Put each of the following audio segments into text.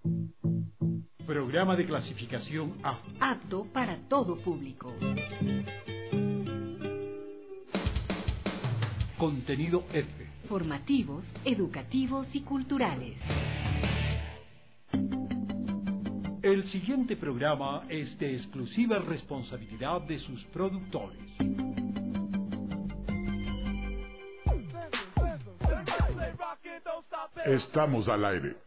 Programa de clasificación A. Apto para todo público. Contenido F. Formativos, educativos y culturales. El siguiente programa es de exclusiva responsabilidad de sus productores. Estamos al aire.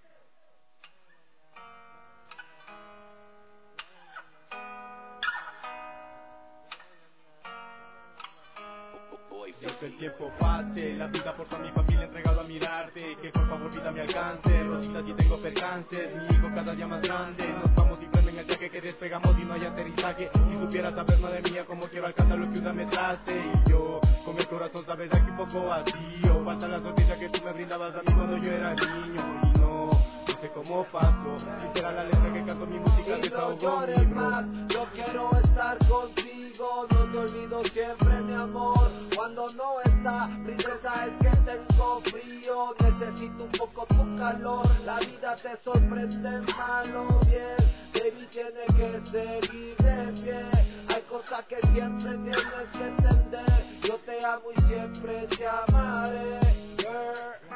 Que el tiempo pase, la vida por toda mi familia entregado a mirarte. Que por favor vida me alcance, Rosita si tengo percances. Mi hijo cada día más grande, nos vamos y prenden el viaje que despegamos y no hay aterrizaje. Si supieras saber, madre mía, como quiero alcanzar lo que una me trace. Y yo, con el corazón sabes aquí un poco vacío. Falta la sonrisa que tú me brindabas a mí cuando yo era niño. Y no sé cómo pasó, si será la letra que canto mi música y desahogó. no llores más, yo quiero estar contigo. No te olvido siempre, mi amor. Cuando no está, princesa, es que tengo frío. Necesito un poco tu calor. La vida te sorprende mal o bien. Baby, tiene que seguir de pie. Hay cosas que siempre tienes que entender. Yo te amo y siempre te amaré, girl.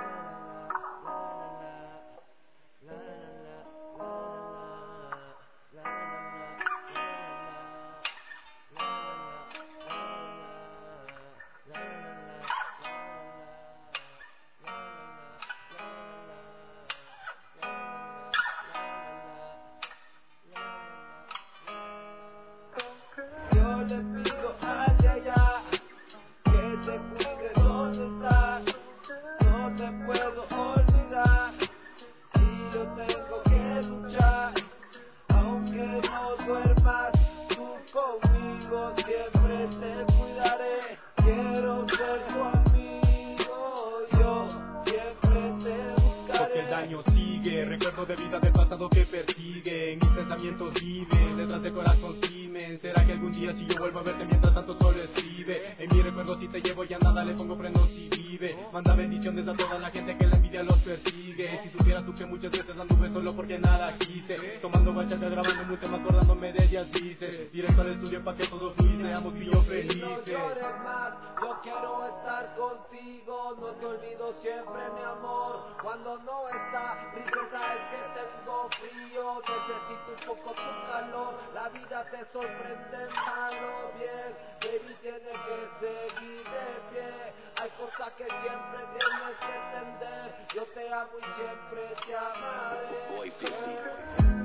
Yo le pido a ella que te cuide donde estás. No te puedo olvidar y yo tengo que luchar. Aunque no duermas, tú conmigo siempre te cuidaré. Quiero ser tu amigo, yo siempre te buscaré. Porque el daño sigue, recuerdo de vida del pasado que persiguen. Mis pensamientos viven, letras de corazón gimen. ¿Será que algún día si yo vuelvo a verte mientras tanto solo escribe? En mi recuerdo si te llevo ya nada le pongo freno si vive. Manda bendiciones a toda la gente que la envidia los persigue. Si supieras tú que muchas veces anduve solo porque nada quise. Tomando bachata, grabando un tema, acordándome de ellas dice. Directo al estudio pa' que todos fluye, seamos tú y yo felices. No llores más, yo quiero estar contigo. No te olvido siempre, mi amor. Cuando no está, princesa, es que tengo frío. Necesito un poco tu calor. La vida te sorprende mal o bien. Baby, tienes que seguir de pie. Hay cosas que siempre tienes que entender. Yo te amo y siempre te amaré.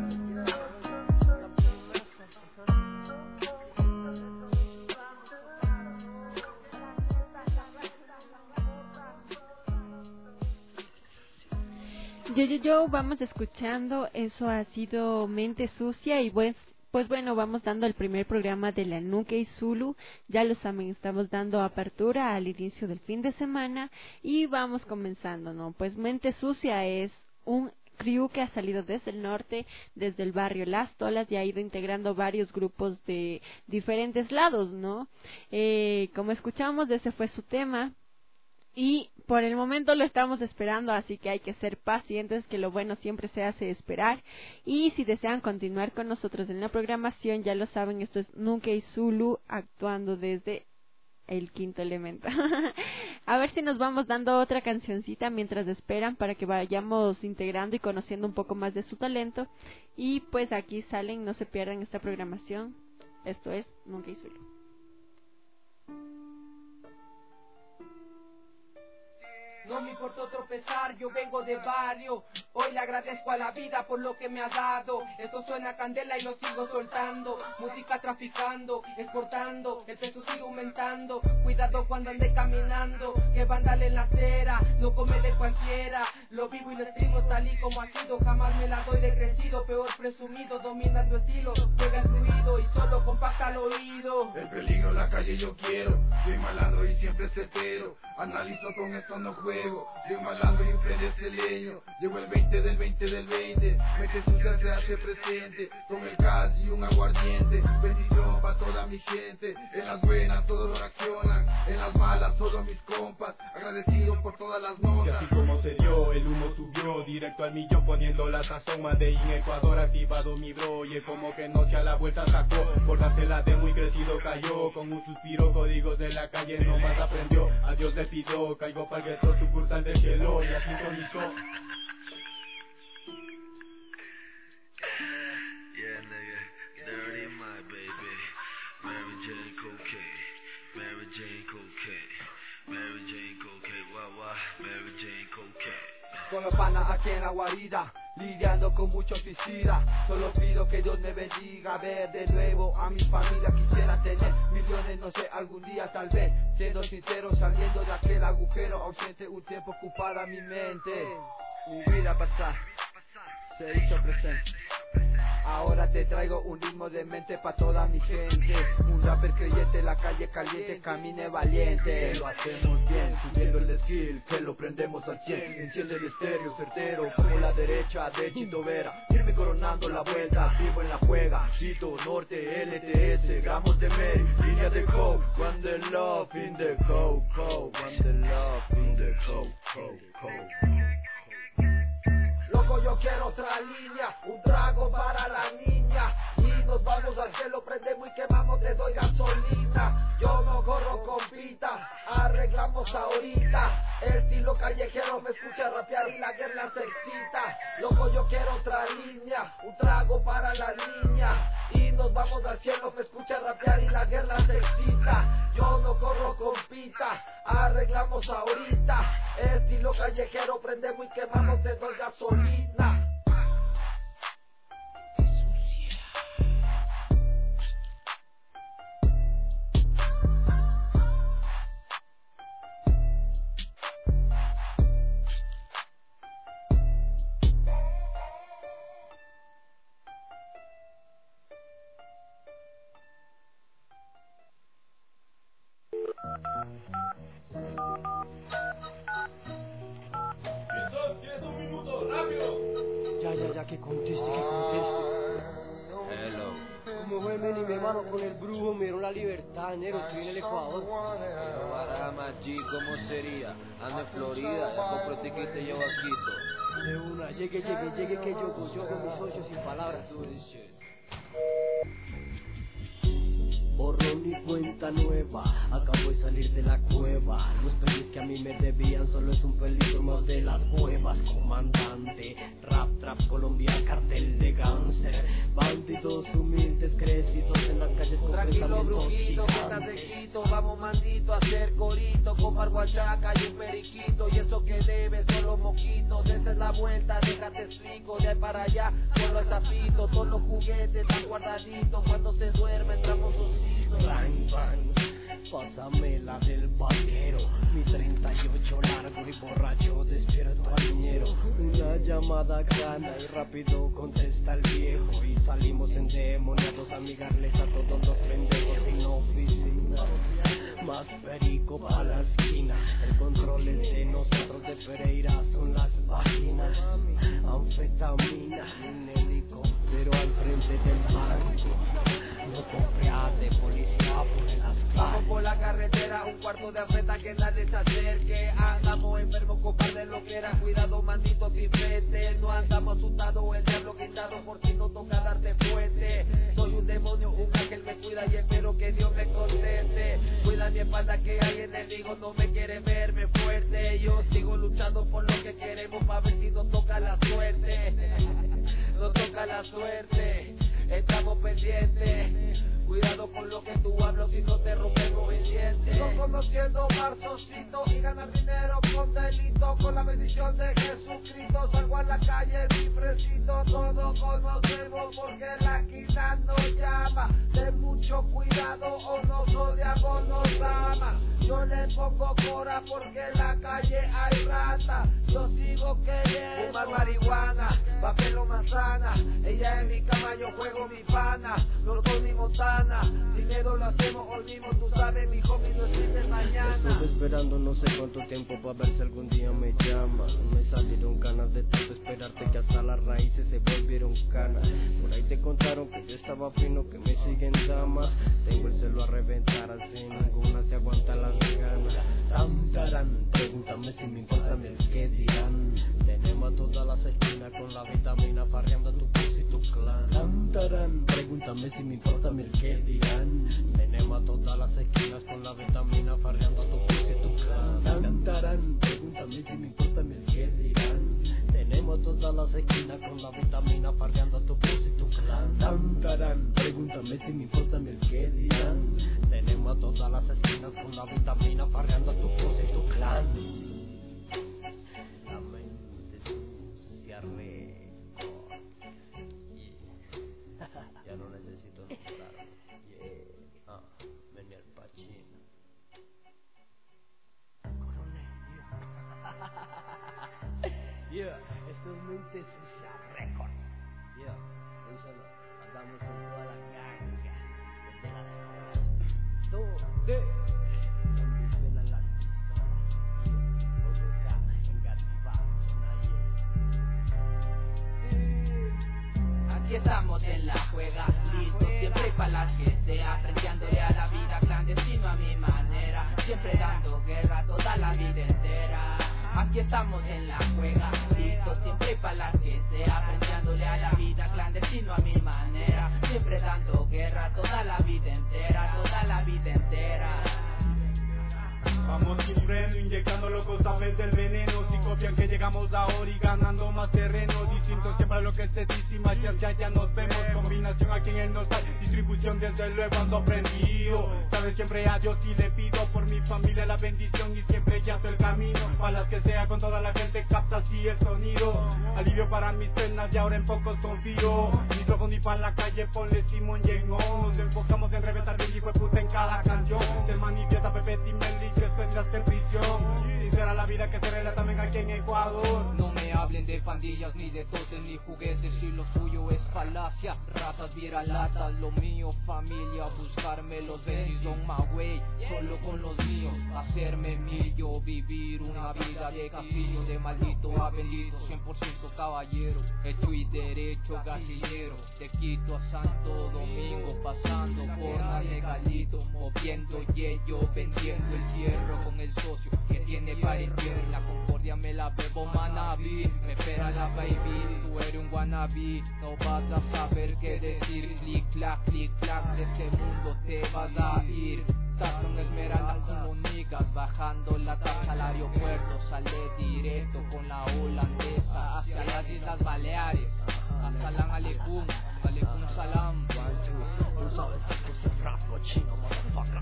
Yo, vamos escuchando, eso ha sido Mente Sucia y pues bueno, vamos dando el primer programa de la Nunca Zulu, ya lo saben, estamos dando apertura al inicio del fin de semana y vamos comenzando, ¿no? Pues Mente Sucia es un crew que ha salido desde el norte, desde el barrio Las Tolas y ha ido integrando varios grupos de diferentes lados, ¿no? Como escuchamos, ese fue su tema. Y por el momento lo estamos esperando, así que hay que ser pacientes, que lo bueno siempre se hace esperar. Y si desean continuar con nosotros en la programación, ya lo saben, esto es Nunca Zulu actuando desde el quinto elemento. A ver si nos vamos dando otra cancioncita mientras esperan para que vayamos integrando y conociendo un poco más de su talento. Y pues aquí salen, no se pierdan esta programación. Esto es Nunca Zulu. No me importó tropezar, yo vengo de barrio. Hoy le agradezco a la vida por lo que me ha dado. Esto suena a candela y lo sigo soltando. Música traficando, exportando, el peso sigue aumentando. Cuidado cuando ande caminando, que vándale en la acera, no come de cualquiera. Lo vivo y lo escribo tal y como ha sido. Jamás me la doy de crecido, peor presumido. Domina tu estilo, juega el fluido y solo compacta el oído. El peligro en la calle yo quiero, soy malandro y siempre certero. Analizo con esto no juego, soy malandro y prende ese leño. Llegó el 20 del 20 del 20, Mente Sucia se hace presente, con el gas y un aguardiente. Bendición para toda mi gente, en las buenas todos reaccionan, en las malas solo mis compas. Agradecido por todas las notas. Y así como se dio el humo subió directo al millón, poniendo la sazón. Made in Ecuador, activado mi bro. Y como que no se a la vuelta sacó, por dársela de muy crecido cayó. Con un suspiro, códigos de la calle nomás aprendió. A Dios le pidió, caigo pa'l gueto, sucursal del cielo. Y así sintonizó. Yeah, nigga, dirty my baby. Mary Jane cocaine, Mary Jane cocaine, Mary Jane cocaine, wah, Mary Jane cocaine. Con los panas aquí en la guarida, lidiando con mucho suicida. Solo pido que Dios me bendiga, ver de nuevo a mi familia. Quisiera tener millones, no sé, algún día tal vez. Siendo sincero, saliendo de aquel agujero, ausente un tiempo ocupada mi mente. Mi vida pasar, se hizo presente. Ahora te traigo un ritmo de mente pa' toda mi gente. Un rapper creyente, la calle caliente, camine valiente. Lo hacemos bien, subiendo el skill, que lo prendemos al 100. Enciende el estéreo, certero, como la derecha de Chito Vera. Firme coronando la vuelta, vivo en la juega. Chito, Norte, LTS, gramos de Mary, línea de coke. One the love in the coke, one the love in the coke. Loco, yo quiero otra línea, un trago para la niña. Y nos vamos al cielo, prendemos y quemamos, te doy gasolina. Yo no corro con pita, arreglamos ahorita. El estilo callejero me escucha rapear y la guerra se excita. Loco, yo quiero otra línea, un trago para la niña. Y nos vamos al cielo, me escucha rapear y la guerra se excita. Yo no corro con pita, arreglamos ahorita. El estilo callejero, prendemos y quemamos, te doy gasolina. ¿Tienes un minuto? ¡Rápido! Ya, que conteste. Hello. ¿Cómo fue, mi hermano, con el brujo? Me dieron la libertad, negro, estoy en el Ecuador. Guarama, G, ¿cómo sería? Ando en Florida, ya compro tiquete yo aquí. De una, llegue, que yo con mis socios sin palabras. Borrón y cuenta nueva, acabo de salir de la cueva. Los pelis que a mí me debían solo es un pelito más de las huevas. Comandante, rap, trap, Colombia, cartel de gánster. Bandidos humildes, crecidos en las calles con Tranquilo, pensamientos brujito, que estás de Quito. Vamos, mandito, a hacer corito. Con guachaca y un periquito. Y eso que debe son los moquitos. Esa es la vuelta, déjate explico. De ahí para allá, solo es zapito. Todos los juguetes están guardaditos. Cuando se duerme, entramos ositos. Bang, bang, pásame la del vaquero. Mi 38 largo y borracho despierto al dinero. Una llamada gana y rápido contesta el viejo. Y salimos endemoniados a amigarles a todos los pendejos sin oficina. Más perico pa' la esquina. El control es de nosotros, de Pereira son las vaginas. Anfetamina, un helicóptero al frente del banco. No compras de policía por las calles. Vamos por la carretera, un cuarto de afeta que nadie se acerque. Andamos enfermos, compadre, lo que era. Cuidado, mandito, pipete. No andamos asustados, el diablo quitado por si no toca darte fuerte. Soy un demonio, un ángel me cuida y espero que Dios me conteste. Cuida mi espalda que hay enemigo, no me quiere verme fuerte. Yo sigo luchando por lo que queremos pa' ver si nos toca la suerte. Nos toca la suerte. Estamos pendientes, cuidado con lo que tú hablas si no te rompemos el diente. Sigo conociendo Marzocito y ganar dinero con delito. Con la bendición de Jesucristo salgo a la calle, mi fresito. Todos conocemos porque la esquina nos llama. Ten mucho cuidado o nos odiamos, nos ama. Yo le pongo cora porque en la calle hay rata. Yo sigo queriendo fumar marihuana, papel o manzana. Ella es mi cama, yo juego mi pana, los Tony Montana. Sin miedo lo hacemos hoy mismo, tú sabes, mi homie, no existe mañana. Estuve esperando no sé cuánto tiempo para ver si algún día me llaman. Me salieron ganas de tanto esperarte que hasta las raíces se volvieron canas. Por ahí te contaron que yo estaba fino, que me siguen damas. Tengo el celo a reventar, así ninguna se aguanta las ganas. Tam, tarán, pregúntame si me importa el que dirán. Tenemos a todas las esquinas con la vitamina farreando a tu pus y tu clan. Tam, tarán, pregúntame si me importa el que dirán. Tenemos a todas las esquinas con la vitamina farreando a tu pus y tu clan. Tam, tarán, pregúntame si me importa el que dirán. Tenemos todas las esquinas con la vitamina farreando a tu pus y tu clan. Tam, tarán, pregúntame si me importa el que dirán. Tenemos a todas las esquinas con la vitamina farreando a tu pus y tu clan. La mente sucia récord. Ya no necesito enamorarme. Vení al Pacino. Coronel, esto es Mente Sucia Records. Díselo, andamos con toda la ganga desde las todas. Donde suenan las pistolas. Bogotá, Engativá, zona Aquí estamos en la juega, listo siempre para las que sea, prendiéndole a la vida clandestino a mi manera, siempre dando guerra toda la vida entera. Aquí estamos en la juega, listo siempre para las que sea, prendiéndole a la vida clandestino a mi manera, siempre dando guerra toda la vida entera, toda la vida entera. Vamos sin freno, inyectando locos sabes del veneno. Si copian que llegamos ahora y ganando más terreno. Distinto siempre a lo que se dice y más ya nos vemos. Combinación aquí en el Nostal, distribución desde luego ando aprendido. Sabes siempre a Dios y le pido por mi familia la bendición y siempre ya el camino. Para las que sea con toda la gente capta así el sonido. Alivio para mis penas y ahora en pocos confío. Micrófono y para la calle ponle Simón Yenón. Nos enfocamos en reventar el hijo de puta en cada canción. Se manifiesta Pepe Timelli que tendrás en prisión. Sincera la vida que se relata también aquí en Ecuador. No me hablen de pandillas ni de totes ni juguetes, si lo suyo es falacia, ratas viralatas, lo mío familia, buscarme los benditos on my way, solo con los míos, hacerme millo, vivir una vida de castillo, de maldito a bendito, 100% caballero, hecho y derecho gasillero, de Quito a Santo Domingo, pasando por la legalito, moviendo yello, vendiendo el hierro con el socio que tiene para infierno, la concordia me la bebo manabí, me espera la baby, tú eres un wannabe, no vas a saber qué decir, clic clac, de este mundo te vas a ir. Estás con esmeralda con los niggas, bajando la tasa al aeropuerto, sale directo con la holandesa hacia las Islas Baleares. Salam aleikum, aleikum salam. Tú sabes que tú sos rap cochino, motherfucker.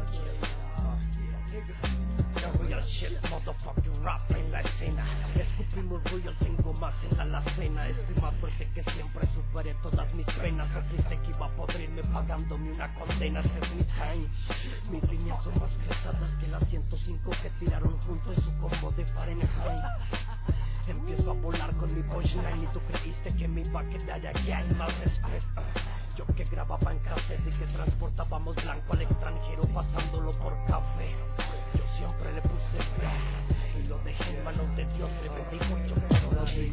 Real shit, motherfucking rap en la escena. Escupimos rollo, tengo más en la alacena. Estoy más fuerte que siempre, superé todas mis penas. El triste que iba a podrirme pagándome una condena. Este es mi time. Mis líneas son más pesadas que las 105 que tiraron juntos en su combo de Fahrenheit. Empiezo a volar con mi punchline y tú creíste que me iba a quedar aquí. Hay más respeto. Yo que grababa en cassette y que transportábamos blanco al extranjero pasándolo por café. Yo siempre le puse fe y lo dejé en manos de Dios. Me bendijo yo quiero la vida.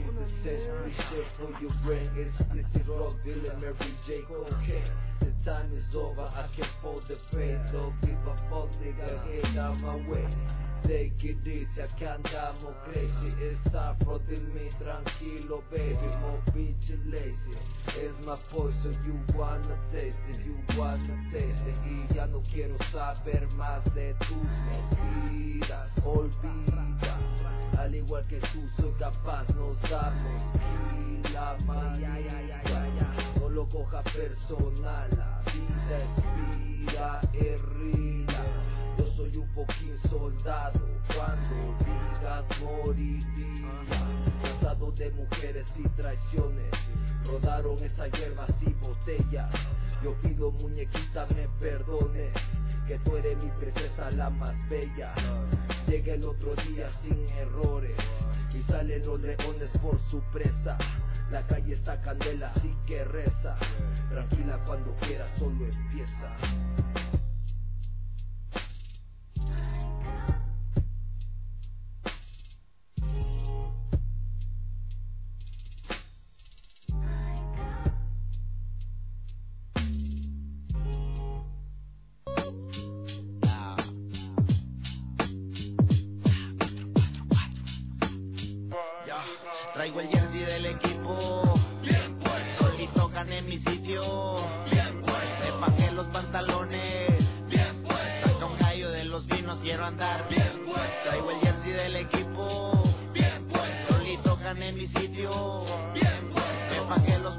The time is over, I can't fold the fade. Don't give a fuck, nigga, get out my way. Take it easy, acá andamos crazy. Start fronting me tranquilo, baby. More bitch lazy. It's my poison, you wanna taste it, you wanna taste it. Y ya no quiero saber más de tus mentiras. Olvida, al igual que tú soy capaz, nos damos la manía. No lo coja personal, la vida expira, herida. Yo soy un fucking soldado, cuando digas moriría. Cansado de mujeres y traiciones, rodaron esas hierbas y botellas. Yo pido muñequita me perdones, que tú eres mi princesa la más bella. Llega el otro día sin errores y salen los leones por su presa. La calle está candela, así que reza. Tranquila cuando quieras, solo empieza.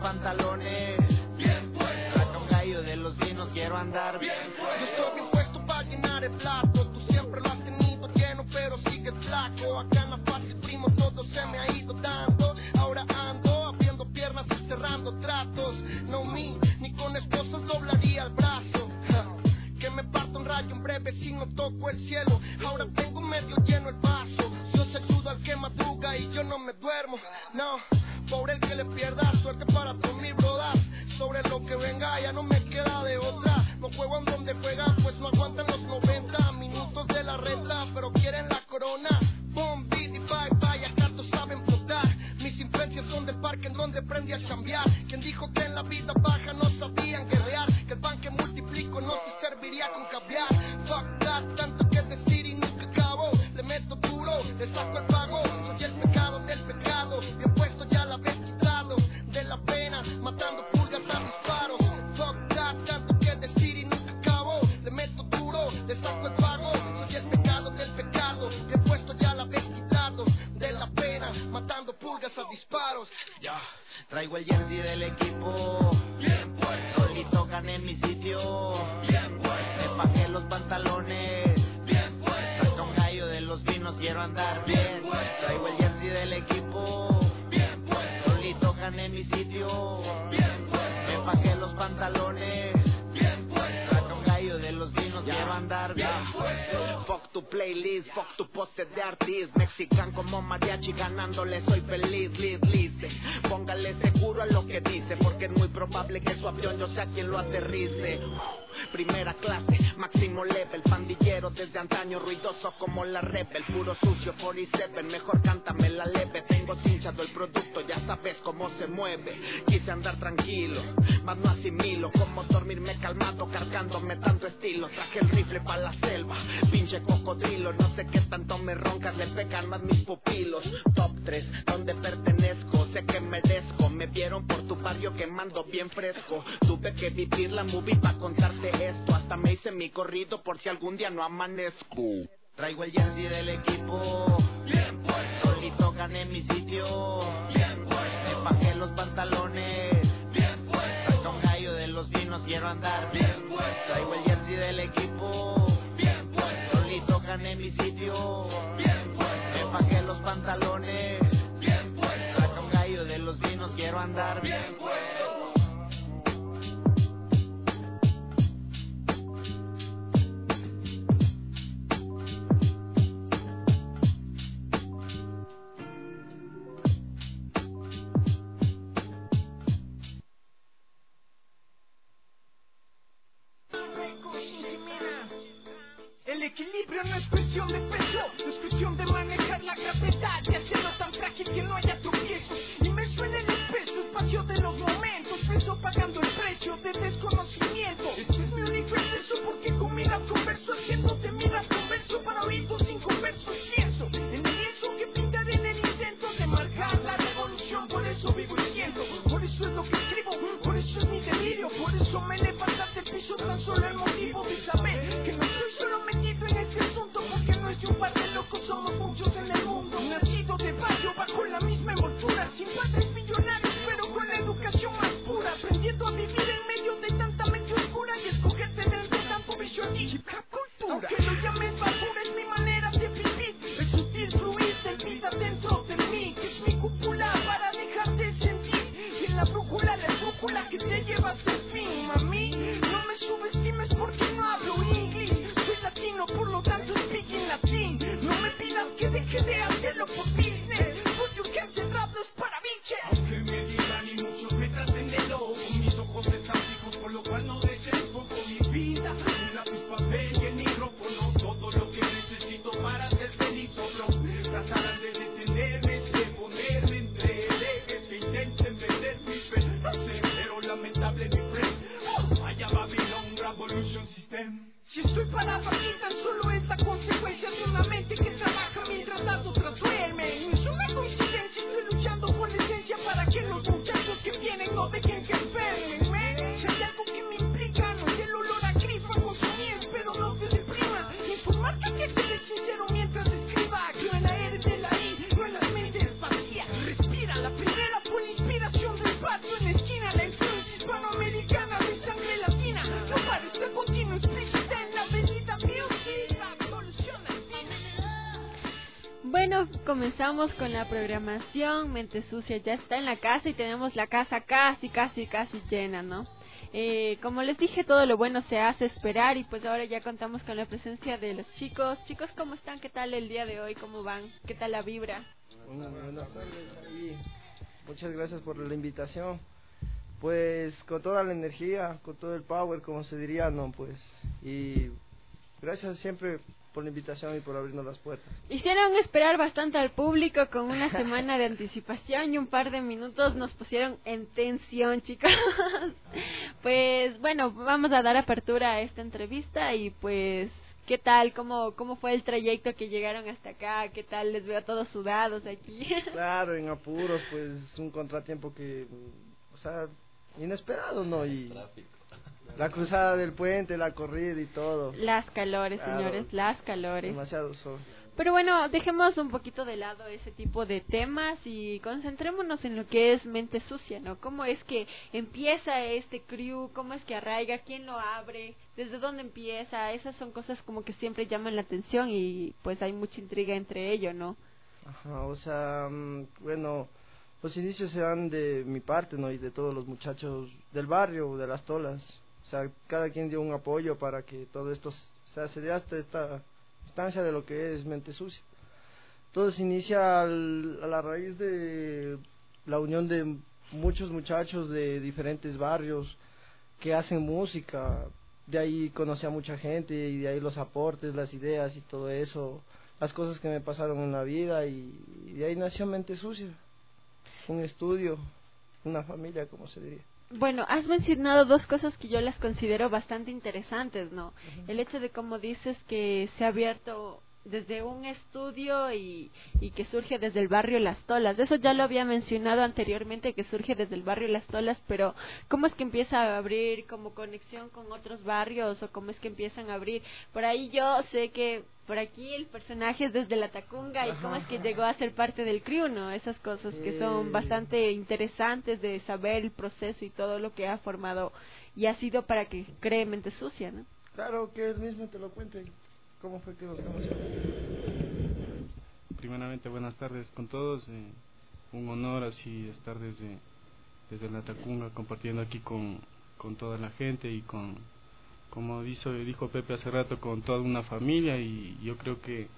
pantalones bien puestos. Saca un gallo de los vinos, quiero andar bien puesto. Yo estoy bien puesto para llenar el plato. Tú siempre lo has tenido lleno, pero sigues flaco. Acá en la fácil, primo, todo se me ha ido dando. Ahora ando abriendo piernas y cerrando tratos. No me, ni con esposas doblaría el brazo. Que me parto un rayo en breve si no toco el cielo. Ahora tengo medio lleno el vaso. Dios ayuda al que madruga y yo no me duermo. No, pobre el que le pierda, suerte para todos mis brodas. Sobre lo que venga ya no me queda de otra. No juegan donde juegan, pues no aguantan los 90 minutos de la renta, pero quieren la corona. Boom, beat y bye bye, acá todos saben flotar. Mis influencias son del parque en donde aprendí a chambear. Quien dijo que en la vida baja no sabían guerrear, que el pan que multiplico no se serviría con caviar. Fuck that, tanto que decir y nunca acabo. Le meto duro, le saco el pago. Soy el pecado del pecado, bien puesto ya la vez quitado de la pena, matando pulgas a disparos. Fuck that, tanto que decir y nunca acabo. Le meto duro, le saco el pago. Soy el pecado del pecado, bien puesto ya la vez quitado de la pena, matando pulgas a disparos. Ya, traigo el jersey del equipo bien puesto. Solito gané mi sitio bien puesto. Me bajé los pantalones bien puesto. Saca un gallo de los vinos, quiero andar bien puesto. Traigo el jersey del equipo bien puesto. Solito gané mi sitio bien puesto. Me bajé los pantalones bien puesto. Saca un gallo de los vinos, quiero andar bien puesto. Fuck tu playlist, fuck tu poste de artist. Mexican como mariachi, ganándole soy feliz. Lice, póngale seguro a lo que dice, porque es muy probable que su avión yo sea quien lo aterrice. Primera clase, máximo level, pandillero desde antaño, ruidoso como la rebel, puro sucio 47, mejor cántame la leve. Tengo cinchado el producto, ya sabes cómo se mueve. Quise andar tranquilo, mas no asimilo cómo dormirme calmado, cargándome tanto estilo. Traje el rifle pa' la selva, pinche cocodrilo. No sé qué tanto me roncas, le pegan más mis pupilos. Top 3, donde pertenezco, sé que merezco. Me vieron por tu barrio quemando bien fresco. Tuve que vivir la movie pa' contarte esto. Hasta me hice mi corrido por si algún día no amanezco. Traigo el jersey del equipo bien puesto. Solito gané mi sitio bien puesto. Me bajé los pantalones bien puesto. Saca un gallo de los vinos, quiero andar bien puesto. Traigo el jersey del equipo bien puesto. Solito gané mi sitio bien puesto. Me bajé los pantalones bien puesto. Saca un gallo de los vinos, quiero andar bien puesto. El equilibrio no es cuestión de peso, no es cuestión de manejar la gravedad y hacerlo tan frágil que no haya tropiezos. Inmerso en el espeso espacio de los momentos, preso pagando el precio de desconocimiento. Este es mi único exceso, porque con miras converso, haciéndote miras converso para oídos inconversos. Pienso en el lienzo que pintaré en el intento de marcar la revolución, por eso vivo y siento, por eso es lo que escribo, por eso es mi delirio, por eso me levantaste el piso, tan solo el motivo de saber que no soy solo metido en este asunto, porque no es de un par de locos, somos muchos en el mundo. Nacido de barrio bajo la misma envoltura, sin padres millonarios, pero con la educación más pura, aprendiendo a vivir en medio de tanta mente oscura y escoger tener de tanto visión y hip hop cultura. Aunque lo llames basura, es mi manera de vivir, es sutil fluir del vida dentro de mí, que es mi cúpula para dejar de sentir, y en la brújula la esbrújula que te lleva hasta el fin. Mami, no me subestimes porque no hablo inglés, soy latino, por lo tanto speaking latín. No me pidas que deje de hacerlo por business, porque que hace rap no es para biches. Aunque me digan y muchos me traten de loco, mis ojos están fijos, por lo cual no desenfoco mi vida. Un lápiz, papel y el micrófono, todo lo que necesito para ser feliz. Solo tratarán de detenerme, de ponerme entre ejes que intenten vender mi fe. Pero lamentable mi friend, allá Babylon Revolution System. Si estoy parado aquí tan solo es la consecuencia de una mente que trabaja mientras las otras duermen. Es una coincidencia, estoy luchando por la esencia para que los muchachos que vienen no dejen que enfermen. Si hay algo que me implica, no es el olor a grifa con su miel, pero no te deprima. Informarte que seré sincero mientras escriba, creo en la R de la I, no en las mentes vacías. Respira, la primera fue la inspiración del patio en la esquina. comenzamos con la programación. Mente Sucia ya está en la casa y tenemos la casa casi llena, ¿no? Como les dije, todo lo bueno se hace esperar y pues ahora ya contamos con la presencia de los chicos. Chicos, ¿cómo están? ¿Qué tal el día de hoy? ¿Cómo van? ¿Qué tal la vibra? Buenas tardes ahí. Muchas gracias por la invitación. Pues con toda la energía, con todo el power, como se diría, ¿no? Pues, y gracias siempre por la invitación y por abrirnos las puertas. Hicieron esperar bastante al público con una semana de anticipación y un par de minutos nos pusieron en tensión, chicos. Pues bueno, vamos a dar apertura a esta entrevista y pues, ¿qué tal? ¿Cómo fue el trayecto que llegaron hasta acá? ¿Qué tal? Les veo todos sudados aquí. Claro, en apuros, pues un contratiempo que, o sea, inesperado, ¿no? Y la cruzada del puente, la corrida y todo. Las calores, claro, señores, las calores. Demasiado sol. Pero bueno, dejemos un poquito de lado ese tipo de temas y concentrémonos en lo que es Mente Sucia, ¿no? ¿Cómo es que empieza este crew? ¿Cómo es que arraiga? ¿Quién lo abre? ¿Desde dónde empieza? Esas son cosas como que siempre llaman la atención y pues hay mucha intriga entre ello, ¿no? Ajá, o sea, bueno, los inicios se dan de mi parte, ¿no? Y de todos los muchachos del barrio, de las tolas. O sea, cada quien dio un apoyo para que todo esto se dé hasta esta instancia de lo que es Mente Sucia. Todo se inicia a la raíz de la unión de muchos muchachos de diferentes barrios que hacen música. De ahí conocí a mucha gente y de ahí los aportes, las ideas y todo eso, las cosas que me pasaron en la vida y de ahí nació Mente Sucia. Un estudio, una familia, como se diría. Bueno, has mencionado dos cosas que yo las considero bastante interesantes, ¿no? El hecho de, como dices, que se ha abierto desde un estudio y que surge desde el barrio Las Tolas. Eso ya lo había mencionado anteriormente, que surge desde el barrio Las Tolas, pero ¿cómo es que empieza a abrir como conexión con otros barrios o cómo es que empiezan a abrir? Por ahí yo sé que por aquí el personaje es desde La Tacunga y cómo es que llegó a ser parte del crew, ¿no? Esas cosas que son bastante interesantes de saber el proceso y todo lo que ha formado y ha sido para que cree Mente Sucia, ¿no? Claro, que él mismo te lo cuente. ¿Cómo fue que nos conocieron? Primeramente, buenas tardes con todos. Un honor así estar desde La Tacunga compartiendo aquí con toda la gente y como dijo Pepe hace rato, con toda una familia. Y yo creo que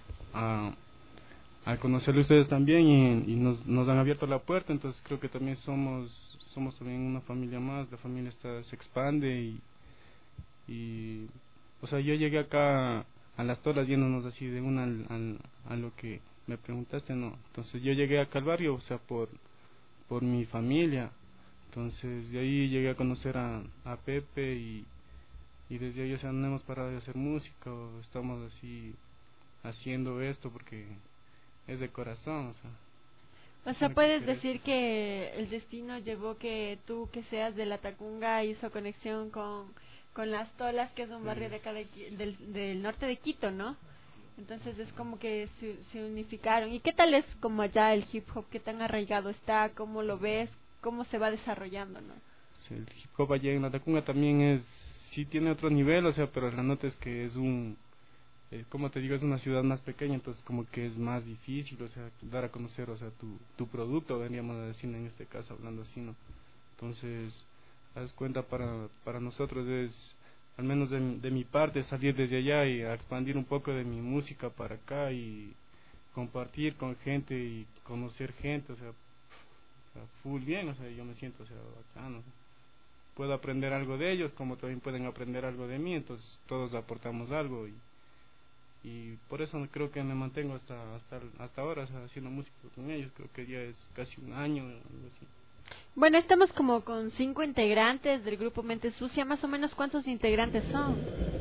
al conocerle ustedes también y nos han abierto la puerta, entonces creo que también somos también una familia más. La familia se expande y o sea, yo llegué acá a Las Tolas yéndonos así de una a lo que me preguntaste, ¿no? Entonces yo llegué acá al barrio, o sea, por mi familia. Entonces de ahí llegué a conocer a Pepe y desde ahí, o sea, no hemos parado de hacer música, o estamos así haciendo esto porque es de corazón, o sea, puedes decir que el destino llevó que tú, que seas de La Tacunga, hizo conexión con Las Tolas, que es un barrio de acá del norte de Quito, ¿no? Entonces es como que se unificaron. ¿Y qué tal es como allá el hip hop? ¿Qué tan arraigado está? ¿Cómo lo ves? ¿Cómo se va desarrollando, no? Sí, el hip hop allá en La Tacunga también sí tiene otro nivel, o sea, pero la nota es que es como te digo, es una ciudad más pequeña, entonces como que es más difícil, o sea, dar a conocer, o sea, tu producto, veníamos a decir en este caso, hablando así, ¿no? Entonces, das cuenta, para nosotros es, al menos de mi parte, salir desde allá y a expandir un poco de mi música para acá y compartir con gente y conocer gente, o sea, full bien, o sea, yo me siento, o sea, bacano. Puedo aprender algo de ellos, como también pueden aprender algo de mí, entonces todos aportamos algo y por eso creo que me mantengo hasta ahora, o sea, haciendo música con ellos. Creo que ya es casi un año, algo así. Bueno, estamos como con 5 integrantes del grupo Mente Sucia. Más o menos, ¿cuántos integrantes son?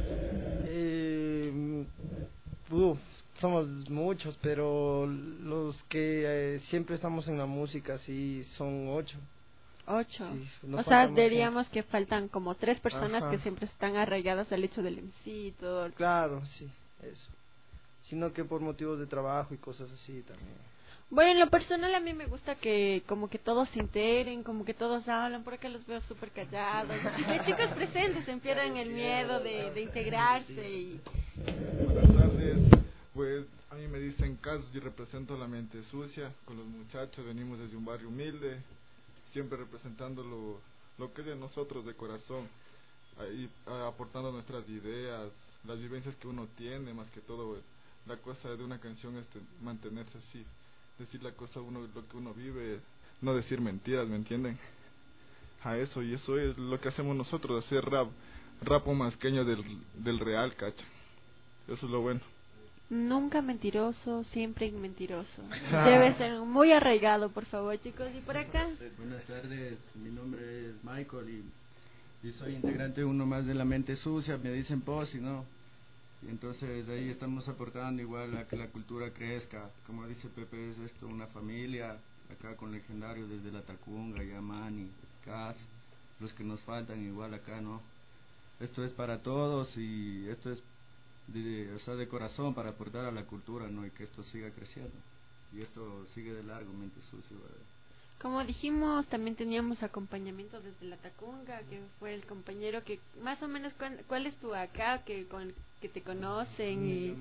Somos muchos, pero los que siempre estamos en la música sí son 8. 8. Sí, o sea, diríamos que faltan como 3 personas que siempre están arraigadas al hecho del MC y todo. Claro, sí, eso. Sino que por motivos de trabajo y cosas así también. Bueno, en lo personal a mí me gusta que como que todos se integren, como que todos hablan, porque los veo súper callados. Los chicos presentes pierden el miedo de integrarse. Buenas tardes. Pues a mí me dicen Casos y represento la mente sucia. Con los muchachos venimos desde un barrio humilde, siempre representando lo que es de nosotros de corazón, ahí aportando nuestras ideas, las vivencias que uno tiene, más que todo la cosa de una canción es mantenerse así, decir la cosa lo que uno vive, no decir mentiras, ¿me entienden? A eso, y eso es lo que hacemos nosotros, hacer rap humasqueño del real, cacha. Eso es lo bueno. Nunca mentiroso, siempre mentiroso. Debe ser muy arraigado, por favor, chicos. ¿Y por acá? Buenas tardes, mi nombre es Michael y soy integrante uno más de La Mente Sucia, me dicen Posi, ¿no? Y entonces ahí estamos aportando igual a que la cultura crezca. Como dice Pepe, es esto una familia, acá con legendarios desde La Tacunga, Yamani, Cas, los que nos faltan igual acá, ¿no? Esto es para todos y esto es de corazón para aportar a la cultura, ¿no? Y que esto siga creciendo y esto sigue de largo, Mente Sucia, ¿verdad? Como dijimos, también teníamos acompañamiento desde La Tacunga, que fue el compañero que más o menos ¿cuál es tu acá que te conocen? Y...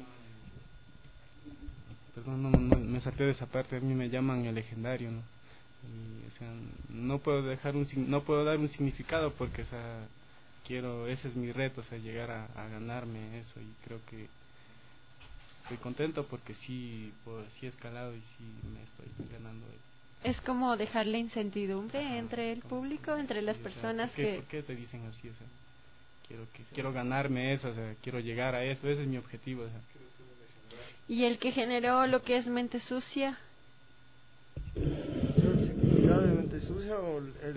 Perdón, no, me salté de esa parte. A mí me llaman el legendario, ¿no? Y, o sea, no puedo dar un significado porque, o sea, ese es mi reto, o sea, llegar a ganarme eso, y creo que estoy contento porque sí he escalado y sí me estoy ganando. Es como dejar la incertidumbre entre el público, entre las personas que... ¿Por qué te dicen así? O sea, quiero ganarme eso, o sea, quiero llegar a eso, ese es mi objetivo. O sea. ¿Y el que generó lo que es Mente Sucia? ¿El significado de Mente Sucia o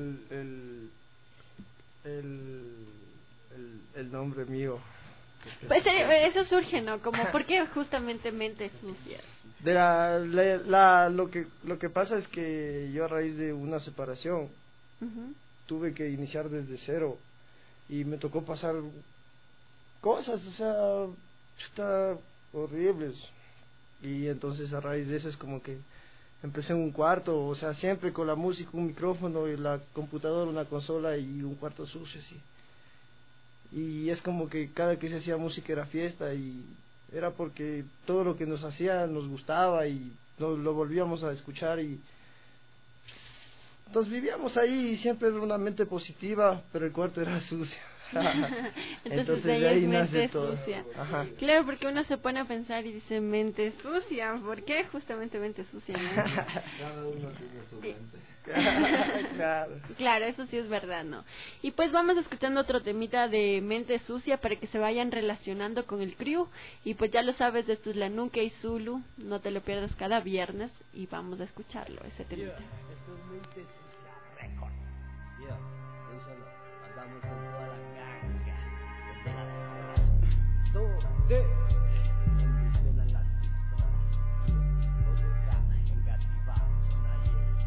el nombre mío? Pues eso surge, ¿no? Como, ¿por qué justamente Mente Sucia? Lo que pasa es que yo a raíz de una separación tuve que iniciar desde cero y me tocó pasar cosas, o sea, horribles, y entonces a raíz de eso es como que empecé en un cuarto, o sea, siempre con la música, un micrófono y la computadora, una consola y un cuarto sucio así. Y es como que cada que se hacía música era fiesta, y era porque todo lo que nos hacía nos gustaba y lo volvíamos a escuchar, y nos vivíamos ahí y siempre era una mente positiva, pero el cuarto era sucio. Entonces de ahí nace todo. Ajá. Claro, porque uno se pone a pensar y dice mente sucia, ¿por qué justamente mente sucia? ¿No? Cada uno tiene su mente. Claro, eso sí es verdad, ¿no? Y pues vamos escuchando otro temita de Mente Sucia para que se vayan relacionando con el crew. Y pues ya lo sabes, esto es la Nunca y Zulu, no te lo pierdas cada viernes y vamos a escucharlo, ese temita. Esto es Mente Sucia Record. Díselo, andamos con toda la ganga desde las torres. ¿Dónde? Donde suenan las pistolas. Bogotá, Engativá, zona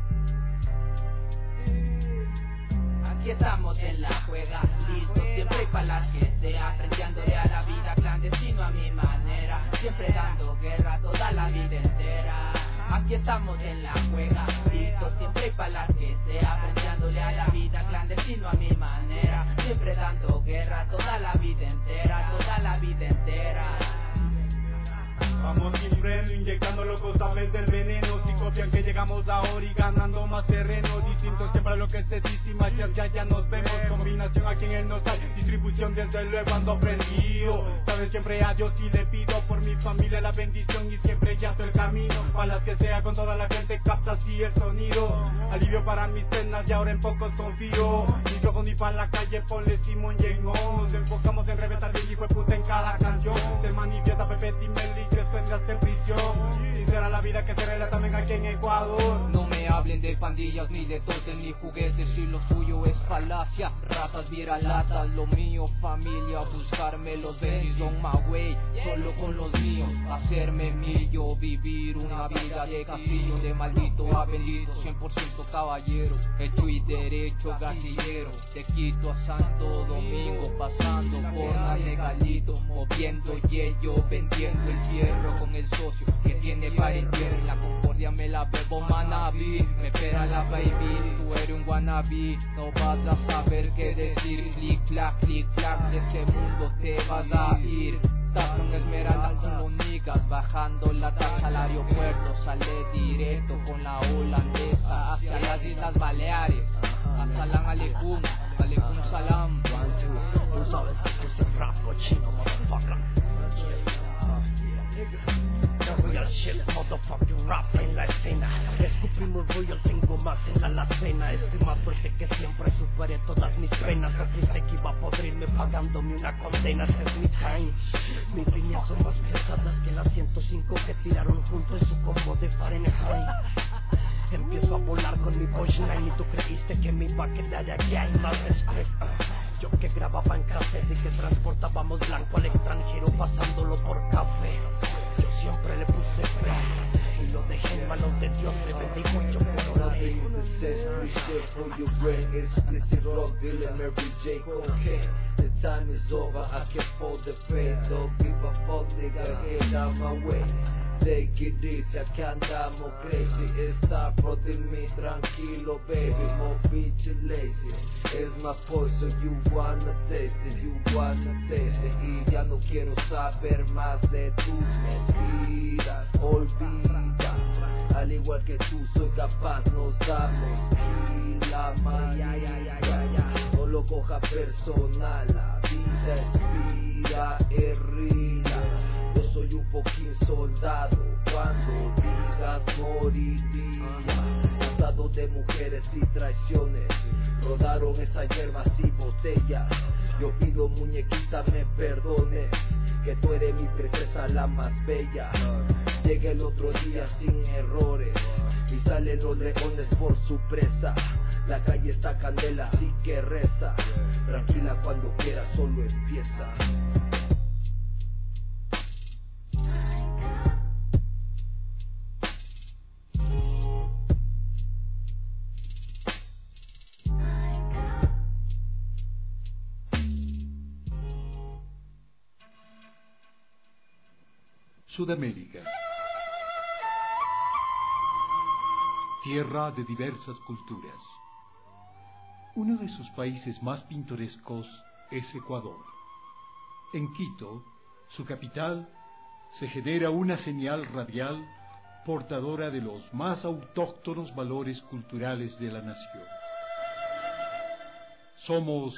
10. Aquí estamos en la juega, listos siempre para las que sea, aprendiéndole a la vida clandestino a mi manera, siempre dando guerra toda la vida entera. Aquí estamos en la juega, listos siempre para las que sea, aprendiéndole a la vida clandestino a mi manera, siempre dando guerra toda la vida entera, toda la vida entera. Vamos sin freno, inyectando locos a vez del veneno. Si copian que llegamos ahora y ganando más terreno. Distinto siempre a lo que se dice y machas ya nos vemos. Combinación aquí en el Nosal, distribución desde luego ando aprendido. Sabes, siempre a Dios y le pido por mi familia la bendición y siempre llazo el camino. Para las que sea con toda la gente capta así el sonido. Alivio para mis penas y ahora en pocos confío. Micrófono y para la calle ponle Simón y en nos enfocamos en reventar el hijo de puta en cada canción. Se manifiesta Pepe Timeli que sueñas en prisión. Sincera la vida que se relata también aquí en Ecuador. No me hablen de pandillas, ni de tortes, ni juguetes. Si lo suyo es falacia, ratas, viralatas. Lo mío, familia, buscarme los bendies on my way. Solo con los míos, hacerme millo. Vivir una vida de castillo, de maldito a bendito. 100% caballero, hecho y derecho, gatillero. De Quito a Santo Domingo, pasando por la legalito. Moviendo yello, vendiendo el hierro con el socio que tiene para el hierro. La concordia me la bebo Manaví, me espera la baby, tú eres un wannabe. No vas a saber qué decir, clic clac, de este mundo te vas a ir. Estás con Esmeralda con los niggas, bajando la taxa al aeropuerto. Sale directo con la holandesa hacia las Islas Baleares. Salam aleikum, aleikum salam. Tú sabes que tú eres rap cochino, motherfucker. The real shit, motherfucking rap en la escena. Escupimos royal, tengo más en la alacena. Estoy más fuerte que siempre, superé todas mis penas. Afiste que iba a podrirme pagándome una condena. Este es mi time. Mis líneas son más pesadas que las 105 que tiraron juntos en su combo de Fahrenheit. Empiezo a volar con mi punchline y tú creíste que me iba a quedar aquí. Hay más respeto. Yo que grababa en cassette y que transportábamos blanco al extranjero pasándolo por café. Yo siempre le puse fe y lo dejé en manos de Dios. Me bendijo y yo pero lo vi. This is free shit for your brain. Explicit rock dealer, Mary J. Cocaine. The time is over, I can fold the fade. Don't give a fuck, nigga, get out my way. Take it easy, acá andamos crazy. Stop prodding me, tranquilo baby. More bitch lazy. It's my poison, you wanna taste it, you wanna taste it. Y ya no quiero saber más de tus mentiras. Olvida, al igual que tú soy capaz, nos damos y la manía. No lo coja personal, la vida expira, herrila. Yo soy un fucking soldado, cuando digas moriría. Cansado de mujeres y traiciones, rodaron esas hierbas y botellas. Yo pido muñequita me perdones, que tú eres mi princesa la más bella. Llega el otro día sin errores, y salen los leones por su presa. La calle está candela, así que reza. Tranquila cuando quieras, solo empieza. Sudamérica, tierra de diversas culturas. Uno de sus países más pintorescos es Ecuador. En Quito, su capital, se genera una señal radial portadora de los más autóctonos valores culturales de la nación. Somos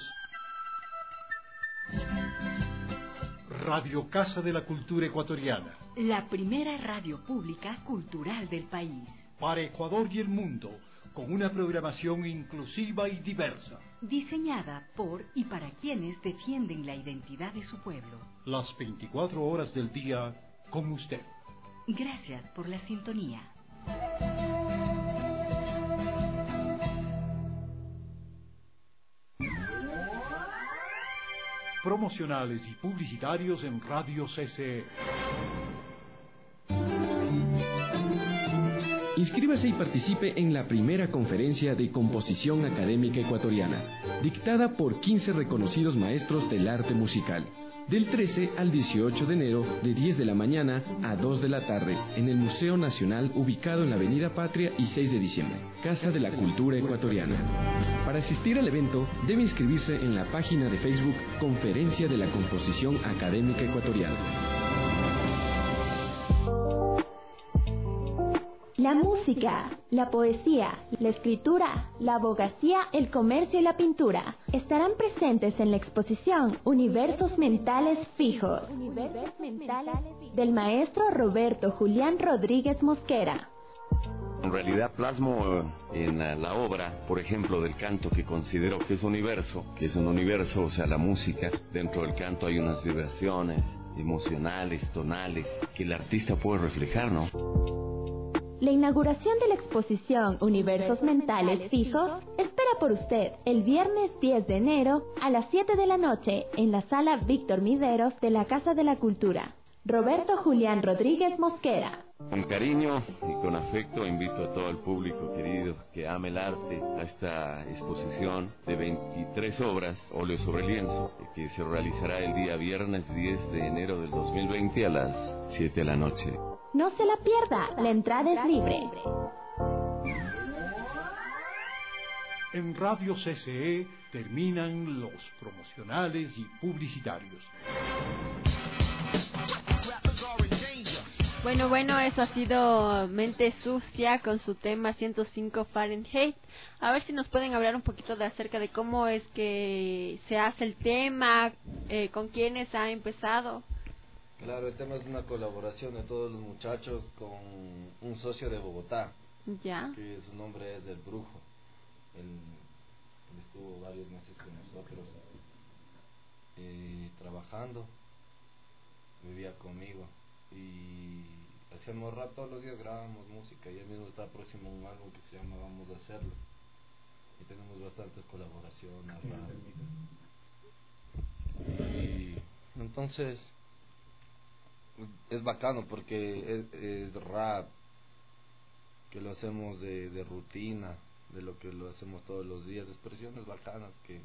Radio Casa de la Cultura Ecuatoriana. La primera radio pública cultural del país. Para Ecuador y el mundo, con una programación inclusiva y diversa. Diseñada por y para quienes defienden la identidad de su pueblo. Las 24 horas del día con usted. Gracias por la sintonía. Promocionales y publicitarios en Radio CCE. Inscríbase y participe en la primera conferencia de composición académica ecuatoriana, dictada por 15 reconocidos maestros del arte musical, del 13 al 18 de enero, de 10 de la mañana a 2 de la tarde, en el Museo Nacional, ubicado en la Avenida Patria y 6 de diciembre, Casa de la Cultura Ecuatoriana. Para asistir al evento, debe inscribirse en la página de Facebook Conferencia de la Composición Académica Ecuatoriana. La música, la poesía, la escritura, la abogacía, el comercio y la pintura estarán presentes en la exposición Universos Mentales Fijos del maestro Roberto Julián Rodríguez Mosquera. En realidad plasmo en la obra, por ejemplo, del canto, que considero que es un universo, o sea, la música. Dentro del canto hay unas vibraciones emocionales, tonales, que el artista puede reflejar, ¿no? La inauguración de la exposición Universos Mentales Fijos espera por usted el viernes 10 de enero a las 7 de la noche en la sala Víctor Mideros de la Casa de la Cultura. Roberto Julián Rodríguez Mosquera. Con cariño y con afecto invito a todo el público querido que ame el arte a esta exposición de 23 obras, óleo sobre lienzo, que se realizará el día viernes 10 de enero del 2020 a las 7 de la noche. No se la pierda, la entrada es libre. En Radio CCE terminan los promocionales y publicitarios. Bueno, eso ha sido Mente Sucia con su tema 105 Fahrenheit. A ver si nos pueden hablar un poquito acerca de cómo es que se hace el tema, con quiénes ha empezado. Claro, el tema es una colaboración de todos los muchachos con un socio de Bogotá, ya, que su nombre es El Brujo. Él estuvo varios meses con nosotros trabajando, vivía conmigo y hacíamos rap todos los días, grabábamos música y él mismo está próximo a un álbum que se llama Vamos a Hacerlo y tenemos bastantes colaboraciones, rap. Y entonces es bacano porque es rap que lo hacemos de rutina, de lo que lo hacemos todos los días, expresiones bacanas que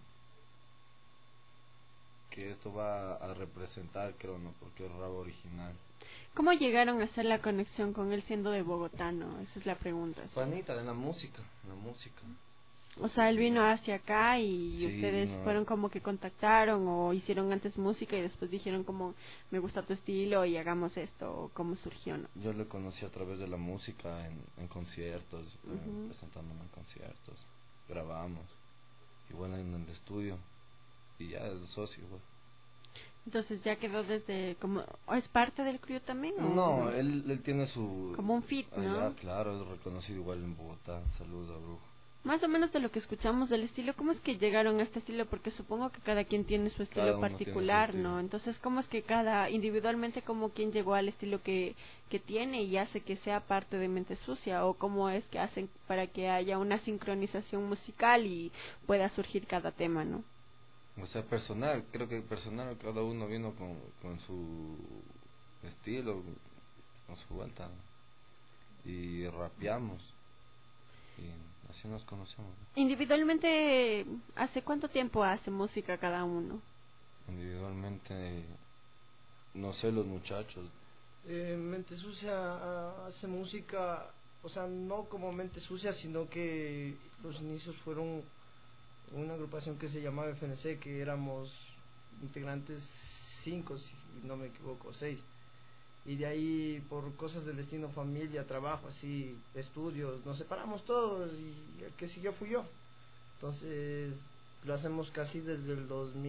esto va a representar, creo, ¿no? Porque es rap original. ¿Cómo llegaron a hacer la conexión con él siendo de Bogotá, no? Esa es la pregunta. Panita, de la música. O sea, él vino hacia acá y sí, ustedes fueron como que contactaron o hicieron antes música y después dijeron como, me gusta tu estilo y hagamos esto, o cómo surgió, ¿no? Yo lo conocí a través de la música en conciertos, presentándome en conciertos, grabamos, y bueno, en el estudio, y ya es socio, güey. Entonces ya quedó desde como, ¿o es parte del crew también? ¿O? No, él tiene su... Como un fit, ¿no? Allá, claro, es reconocido igual en Bogotá. Saludos a Brujo. Más o menos de lo que escuchamos del estilo, ¿cómo es que llegaron a este estilo? Porque supongo que cada quien tiene su estilo particular, su estilo, ¿no? Entonces, ¿cómo es que cada, individualmente, como quien llegó al estilo que tiene y hace que sea parte de Mente Sucia? ¿O cómo es que hacen para que haya una sincronización musical y pueda surgir cada tema, ¿no? O sea, personal, creo que personal cada uno vino con su estilo, con su vuelta, ¿no? Y rapeamos y así nos conocemos, ¿no? Individualmente, ¿hace cuánto tiempo hace música cada uno? Individualmente, no sé, los muchachos. Mente Sucia hace música, o sea, no como Mente Sucia, sino que los inicios fueron una agrupación que se llamaba FNC, que éramos integrantes 5, si no me equivoco, 6, y de ahí por cosas del destino, familia, trabajo, así, estudios, nos separamos todos y el que siguió fui yo. Entonces lo hacemos casi desde el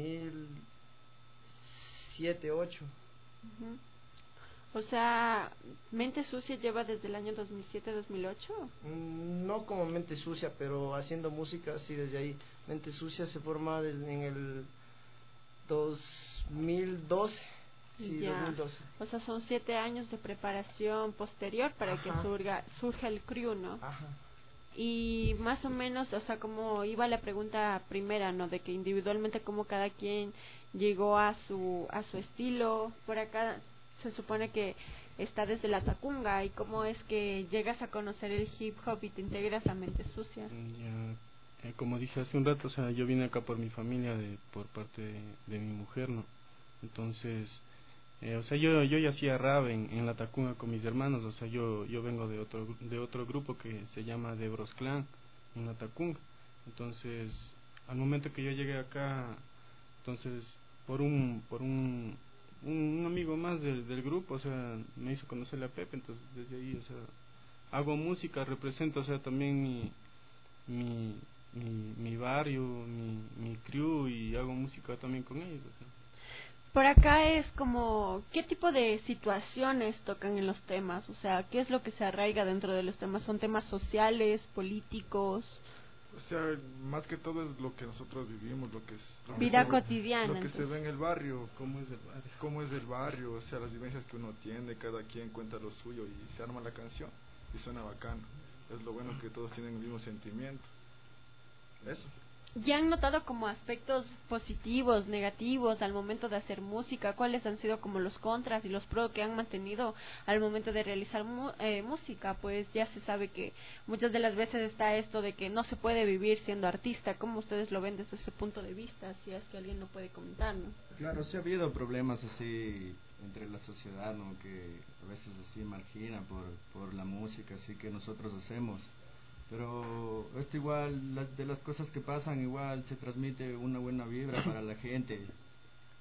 2007, 2008. O sea, Mente Sucia lleva desde el año 2007-2008. No como Mente Sucia, pero haciendo música así desde ahí. Mente Sucia se forma en el 2012. Sí, ya. 2012. O sea, son 7 años de preparación posterior para que surja el crew, ¿no? Ajá. Y más o menos, o sea, como iba la pregunta primera, ¿no? De que individualmente como cada quien llegó a su estilo. Por acá se supone que está desde la Tacunga, y cómo es que llegas a conocer el hip hop y te integras a Mente Sucia. Ya, como dije hace un rato, o sea, yo vine acá por mi familia, por parte de mi mujer, ¿no? Entonces, o sea, yo ya hacía rap en la Tacunga con mis hermanos, o sea, yo vengo de otro grupo que se llama The Bros Clan en la Tacunga. Entonces, al momento que yo llegué acá, entonces, por un amigo más del grupo, o sea, me hizo conocerle a Pepe, entonces desde ahí, o sea, hago música, represento, o sea, también mi barrio, mi crew, y hago música también con ellos, o sea. Por acá es como, ¿qué tipo de situaciones tocan en los temas? O sea, ¿qué es lo que se arraiga dentro de los temas? ¿Son temas sociales, políticos? O sea, más que todo es lo que nosotros vivimos, lo que es... Vida cotidiana. Lo que entonces se ve en el barrio. ¿Cómo es el barrio? Cómo es el barrio, o sea, las vivencias que uno tiene, cada quien cuenta lo suyo y se arma la canción y suena bacano. Es lo bueno que todos tienen el mismo sentimiento. Eso. ¿Ya han notado como aspectos positivos, negativos al momento de hacer música? ¿Cuáles han sido como los contras y los pros que han mantenido al momento de realizar música? Pues ya se sabe que muchas de las veces está esto de que no se puede vivir siendo artista. ¿Cómo ustedes lo ven desde ese punto de vista? Si es que alguien no puede comentar, ¿no? Claro, sí ha habido problemas así entre la sociedad, ¿no? Que a veces así margina por la música así que nosotros hacemos. Pero esto igual, de las cosas que pasan, igual se transmite una buena vibra para la gente.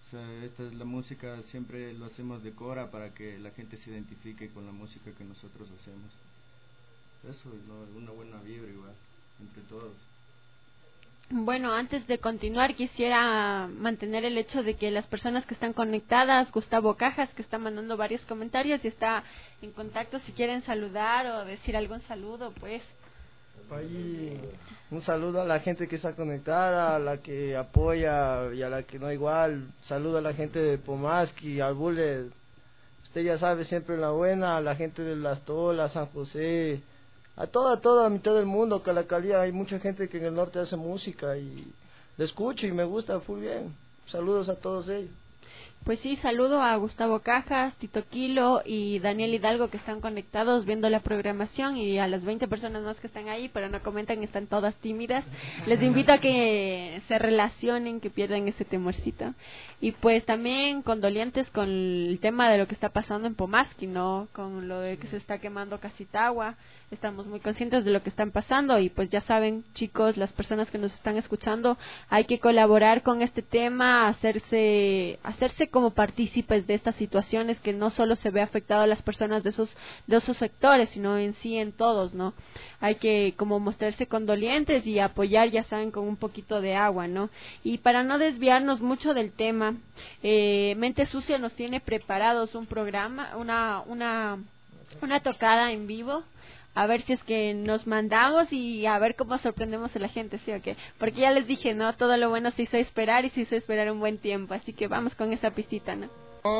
O sea, esta es la música, siempre lo hacemos de Cora para que la gente se identifique con la música que nosotros hacemos. Eso, ¿no? Una buena vibra igual, entre todos. Bueno, antes de continuar quisiera mantener el hecho de que las personas que están conectadas, Gustavo Cajas, que está mandando varios comentarios y está en contacto, si quieren saludar o decir algún saludo, pues. Ahí, un saludo a la gente que está conectada, a la que apoya y a la que no igual. Saludo a la gente de Pomaski, al Bullet. Usted ya sabe, siempre la buena, a la gente de Las Tolas, San José, a toda mitad del mundo, Calacalí. Hay mucha gente que en el norte hace música y le escucho y me gusta full bien. Saludos a todos ellos. Pues sí, saludo a Gustavo Cajas, Tito Quilo y Daniel Hidalgo, que están conectados viendo la programación, y a las 20 personas más que están ahí, pero no comentan, están todas tímidas. Les invito a que se relacionen, que pierdan ese temorcito. Y pues también condolientes con el tema de lo que está pasando en Pomaski, ¿no? Con lo de que se está quemando Casitagua. Estamos muy conscientes de lo que están pasando y pues ya saben, chicos, las personas que nos están escuchando, hay que colaborar con este tema, hacerse como partícipes de estas situaciones, que no solo se ve afectado a las personas de esos sectores, sino en sí en todos, ¿no? Hay que como mostrarse condolientes y apoyar, ya saben, con un poquito de agua, ¿no? Y para no desviarnos mucho del tema, Mente Sucia nos tiene preparados un programa, una tocada en vivo. A ver si es que nos mandamos y a ver cómo sorprendemos a la gente, ¿sí o qué? Porque ya les dije, ¿no? Todo lo bueno se hizo esperar y se hizo esperar un buen tiempo. Así que vamos con esa pisita, ¿no?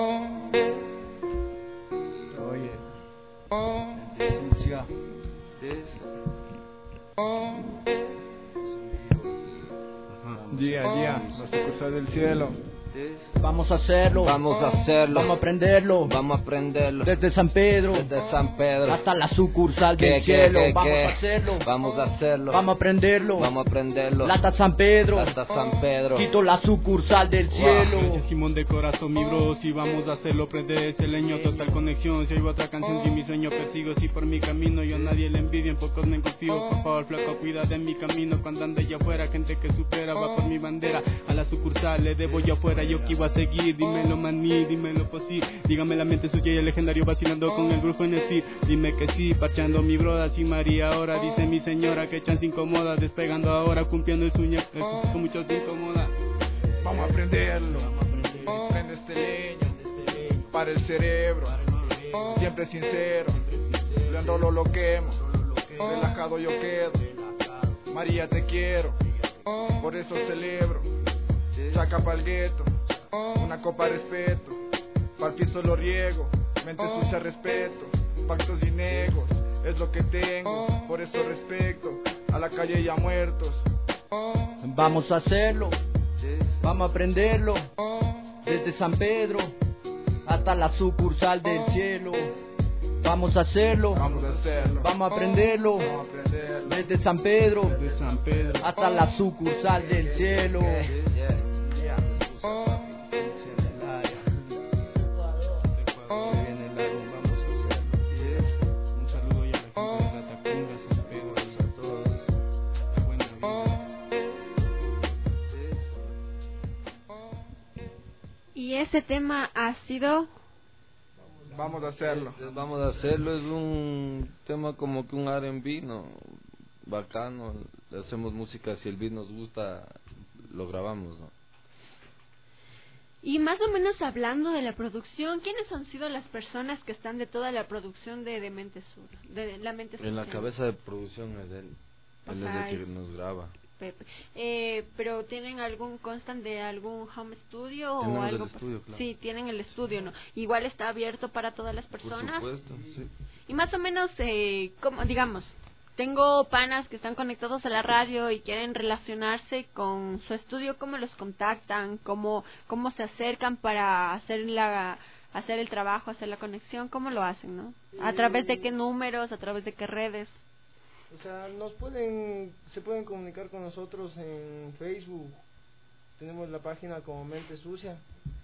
Oye. Día, la sucursal del cielo. Vamos a hacerlo, vamos a hacerlo, vamos a aprenderlo, vamos a aprenderlo. Desde San Pedro hasta la sucursal del cielo. Vamos a hacerlo, vamos a hacerlo, vamos a aprenderlo, vamos a aprenderlo. Hasta San Pedro, Quito la sucursal del cielo. Gracias, Simón de corazón, mi bro, si vamos a hacerlo, prende ese leño, total conexión. Si hay otra canción, si mi sueño persigo, si por mi camino yo a nadie le envidio, en pocos me confío. Por favor, flaco, cuida de mi camino. Cuando ande allá afuera, gente que supera, va por mi bandera. A la sucursal le debo yo afuera, yo que iba a seguir. Dímelo, maní, dímelo, pues sí. Dígame la mente suya y el legendario vacilando con el brujo en el sí. Dime que sí, parchando mi broda, si María ahora. Dice mi señora que chance incomoda, despegando ahora, cumpliendo el sueño, con mucho te incomoda. Vamos a aprenderlo, prende este leño, para el cerebro, siempre sincero, lo lo quemo, relajado yo quedo, María te quiero, por eso celebro, saca pa'l gueto, una copa respeto, pa'l piso lo riego, mente sucia respeto, pactos y negos, es lo que tengo, por eso respeto, a la calle ya muertos. Vamos a hacerlo, vamos a aprenderlo, desde San Pedro hasta la sucursal del cielo. Vamos a hacerlo, vamos a aprenderlo, desde San Pedro hasta la sucursal del cielo. Y ese tema ha sido... Vamos a hacerlo. Vamos a hacerlo, es un tema como que un R&B, ¿no? Bacano, hacemos música, si el beat nos gusta, lo grabamos, ¿no? Y más o menos hablando de la producción, ¿quiénes han sido las personas que están de toda la producción de Mente Sur? De la Mente Sur. En la cabeza de producción es él, él es el que nos graba. Pero ¿tienen constan de algún home studio o algo? El estudio, claro. Sí, tienen el estudio, ¿no? Igual está abierto para todas las personas. Por supuesto, sí. Y más o menos, como digamos, tengo panas que están conectados a la radio y quieren relacionarse con su estudio, ¿cómo los contactan? ¿Cómo se acercan para hacer el trabajo, hacer la conexión? ¿Cómo lo hacen, no? ¿A través de qué números? ¿A través de qué redes? O sea, se pueden comunicar con nosotros en Facebook. Tenemos la página como Mente Sucia.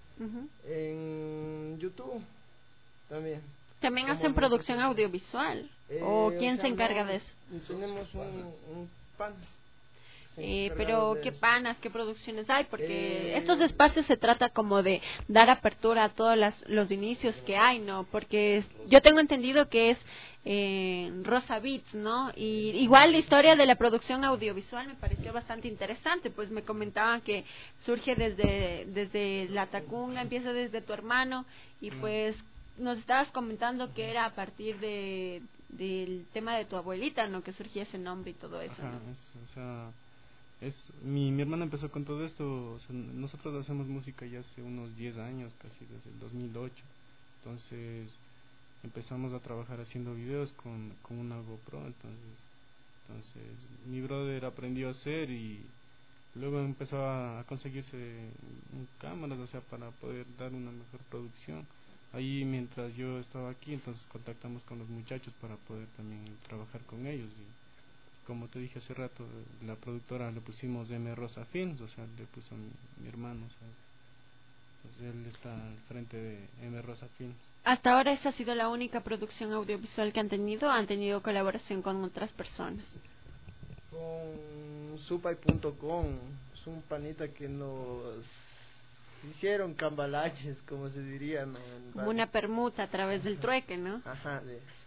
En YouTube también. ¿También hacen producción audiovisual? ¿O quién se encarga de eso? Tenemos un pan. pero qué panas, qué producciones hay, porque estos espacios se trata como de dar apertura a todos los inicios que hay, ¿no? Porque yo tengo entendido que es Rosa Beats, ¿no? Y igual la historia de la producción audiovisual me pareció bastante interesante, pues me comentaban que surge desde la Tacunga, empieza desde tu hermano, y pues nos estabas comentando que era a partir del tema de tu abuelita, ¿no? Que surgía ese nombre y todo eso. Ajá, ¿no? Mi hermana empezó con todo esto, o sea, nosotros hacemos música ya hace unos 10 años, casi desde el 2008, entonces empezamos a trabajar haciendo videos con una GoPro, entonces mi brother aprendió a hacer y luego empezó a conseguirse cámaras, o sea, para poder dar una mejor producción. Ahí mientras yo estaba aquí, entonces contactamos con los muchachos para poder también trabajar con ellos. Y como te dije hace rato, la productora le pusimos M. Rosa Films, o sea, le puso mi hermano, ¿sabes? Entonces él está al frente de M. Rosa Films. Hasta ahora esa ha sido la única producción audiovisual que han tenido colaboración con otras personas. Con supay.com, es un panita que nos hicieron cambalaches, como se diría, ¿no? Como una permuta a través del trueque, ¿no? Ajá, de eso.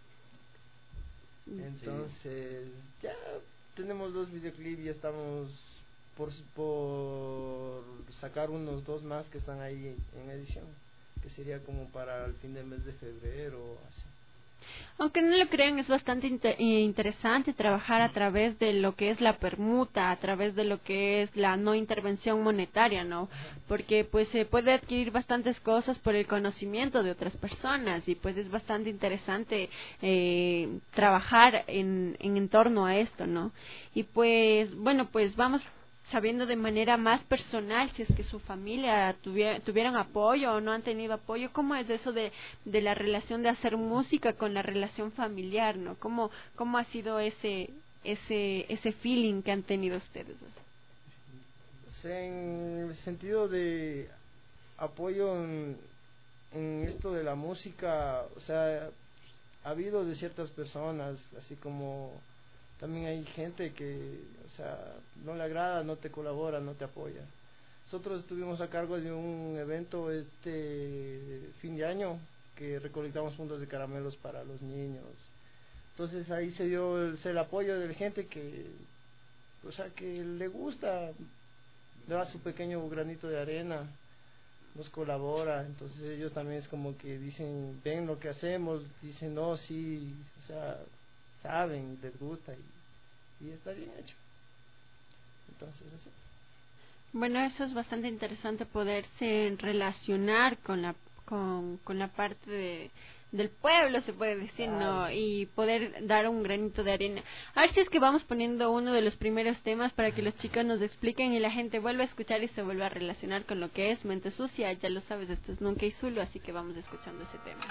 Entonces, ya tenemos 2 videoclips y estamos por sacar unos 2 más que están ahí en edición, que sería como para el fin del mes de febrero, así. Aunque no lo crean, es bastante interesante trabajar a través de lo que es la permuta, a través de lo que es la no intervención monetaria, ¿no? Porque pues se puede adquirir bastantes cosas por el conocimiento de otras personas y pues es bastante interesante trabajar en torno a esto, ¿no? Y pues, bueno, pues vamos sabiendo de manera más personal si es que su familia tuvieron apoyo o no han tenido apoyo. ¿Cómo es eso de la relación de hacer música con la relación familiar, ¿no? ¿Cómo ha sido ese feeling que han tenido ustedes? En el sentido de apoyo en esto de la música, o sea, ha habido de ciertas personas, así como también hay gente que, o sea, no le agrada, no te colabora, no te apoya. Nosotros estuvimos a cargo de un evento fin de año que recolectamos fundos de caramelos para los niños. Entonces ahí se dio el apoyo de la gente que, o sea, que le gusta, le da su pequeño granito de arena, nos colabora. Entonces ellos también es como que dicen, ven lo que hacemos, dicen, no, sí, o sea, saben, les gusta y está bien hecho. Entonces eso. Bueno, eso es bastante interesante, poderse relacionar con la parte del pueblo, se puede decir, ¿no? Y poder dar un granito de arena. A ver si es que vamos poniendo uno de los primeros temas para que los chicos nos expliquen y la gente vuelva a escuchar y se vuelva a relacionar con lo que es Mente Sucia. Ya lo sabes, esto es Nunca y Zulu, así que vamos escuchando ese tema.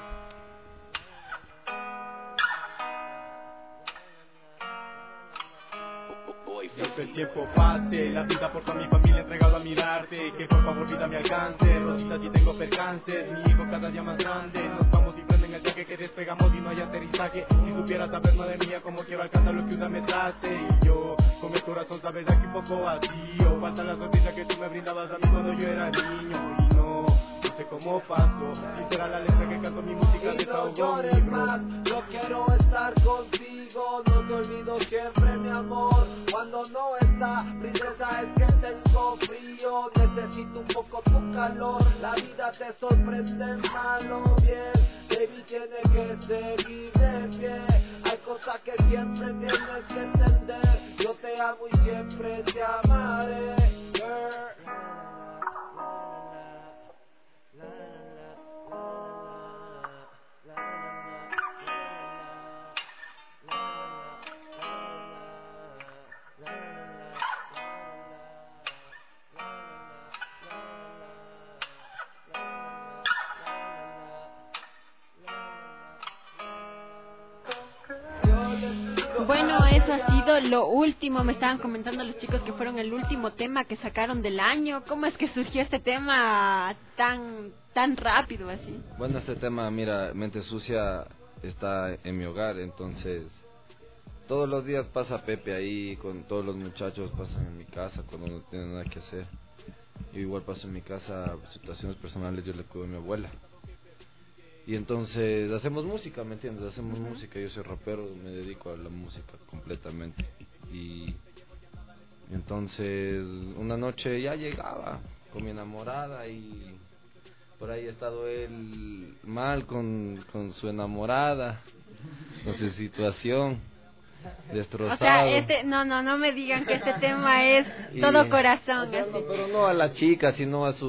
Que el tiempo pase, la vida por toda mi familia entregado a mirarte, que por favor vida me alcance, Rosita si tengo percances, mi hijo cada día más grande, nos vamos y prenden el jaque que despegamos y no hay aterrizaje, si supieras saber madre mía como quiero alcanzar lo que una me trate, y yo con mi corazón sabes aquí un poco vacío, falta la sonrisa que tú me brindabas a mí cuando yo era niño, y no sé cómo paso, si será la letra que canto mi música de no llores más, yo quiero estar contigo, no te olvido siempre mi amor, cuando no está, princesa es que tengo frío, necesito un poco tu calor, la vida te sorprende mal o bien, baby tiene que seguir de pie, hay cosas que siempre tienes que entender, yo te amo y siempre te amaré, girl. Bueno, eso ha sido lo último. Me estaban comentando los chicos que fueron el último tema que sacaron del año. ¿Cómo es que surgió este tema tan rápido así? Bueno, este tema, mira, Mente Sucia está en mi hogar, entonces Todos los días pasa Pepe ahí, con todos los muchachos pasan en mi casa cuando no tienen nada que hacer. Yo igual paso en mi casa, situaciones personales, yo le cuido a mi abuela. Y entonces hacemos música, ¿me entiendes? Hacemos música, yo soy rapero, me dedico a la música completamente. Y entonces una noche ya llegaba con mi enamorada y por ahí ha estado él mal con su enamorada, con su situación, destrozado. O sea, no me digan que este tema es todo corazón. O sea, no, pero no a la chica, sino a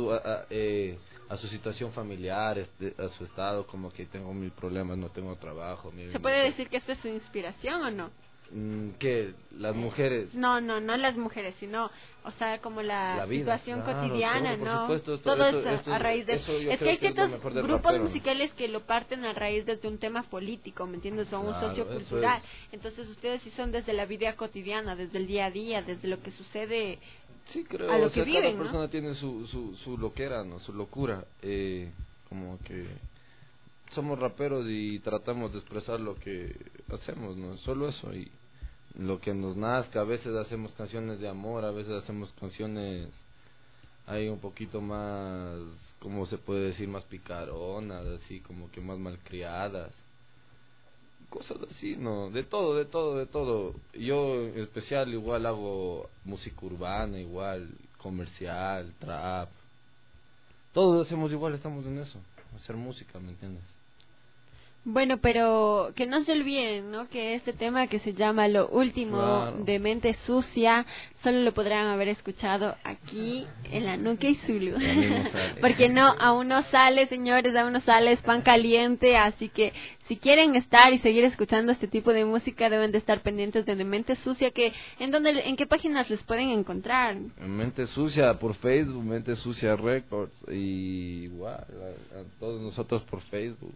su situación familiar, a su estado, como que tengo mil problemas, no tengo trabajo. ¿Se puede decir que esta es su inspiración o no? ¿Qué? ¿Las mujeres? No las mujeres, sino, o sea, como la vida, situación cotidiana, todo, ¿no? Todo eso a raíz de... Es que hay ciertos grupos rapero, musicales que lo parten a raíz desde un tema político, ¿me entiendes? Son un sociocultural. Entonces ustedes sí son desde la vida cotidiana, desde el día a día, desde lo que sucede... Sí, creo, a lo o sea, que viven, cada persona tiene su loquera, ¿no? Su locura, como que somos raperos y tratamos de expresar lo que hacemos, ¿no? Solo eso, y lo que nos nazca. A veces hacemos canciones de amor, a veces hacemos canciones ahí un poquito más, ¿cómo se puede decir? Más picaronas, así como que más malcriadas, cosas así, ¿no? De todo. Yo en especial igual hago música urbana, igual comercial, trap. Todos hacemos igual, estamos en eso, hacer música, ¿me entiendes? Bueno, pero que no se olviden, ¿no? Que este tema que se llama Lo Último de Mente Sucia, solo lo podrán haber escuchado aquí en la Nuke y Zulu. Porque aún no sale, señores, aún no sale, es pan caliente, así que si quieren estar y seguir escuchando este tipo de música, deben de estar pendientes de Mente Sucia, que ¿en qué páginas les pueden encontrar? En Mente Sucia por Facebook, Mente Sucia Records, y igual a todos nosotros por Facebook,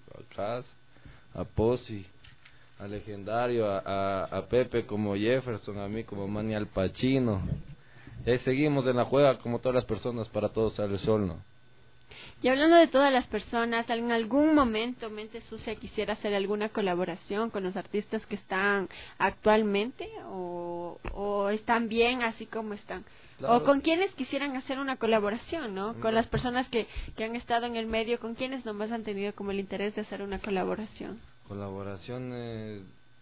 a Posi, a Legendario, a Pepe como Jefferson, a mí como Manny Al Pacino. Seguimos en la juega como todas las personas, para todos sale el sol, ¿no? Y hablando de todas las personas, ¿en algún momento Mente Sucia quisiera hacer alguna colaboración con los artistas que están actualmente o están bien así como están? Claro. O con quienes quisieran hacer una colaboración, ¿no? Con las personas que han estado en el medio, con quienes nomás han tenido como el interés de hacer una colaboración. Colaboraciones,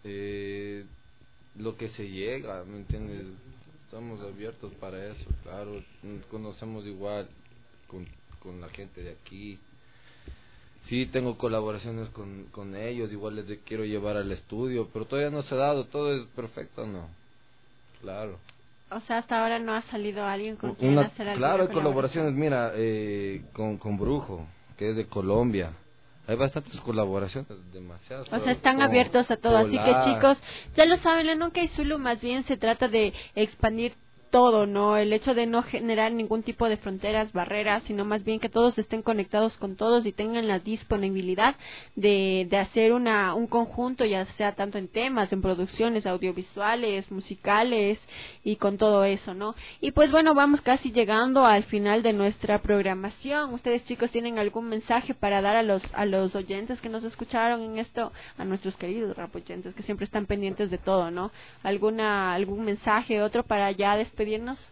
lo que se llega, ¿me entiendes? Estamos abiertos para eso, claro. Conocemos igual con la gente de aquí. Sí, tengo colaboraciones con ellos, igual les quiero llevar al estudio, pero todavía no se ha dado, todo es perfecto, ¿no? Claro. O sea, hasta ahora no ha salido alguien con quien hacer alguna Claro, hay colaboraciones, mira, con Brujo, que es de Colombia. Hay bastantes colaboraciones, demasiadas. O sea, están abiertos a todo, así que chicos, ya lo saben, la Nuke y Zulu más bien se trata de expandir todo, ¿no? El hecho de no generar ningún tipo de fronteras, barreras, sino más bien que todos estén conectados con todos y tengan la disponibilidad de hacer un conjunto, ya sea tanto en temas, en producciones audiovisuales, musicales y con todo eso, ¿no? Y pues bueno, vamos casi llegando al final de nuestra programación. ¿Ustedes, chicos, tienen algún mensaje para dar a los oyentes que nos escucharon en esto, a nuestros queridos rap oyentes que siempre están pendientes de todo, ¿no? ¿Algún mensaje, otro para ya despedirnos?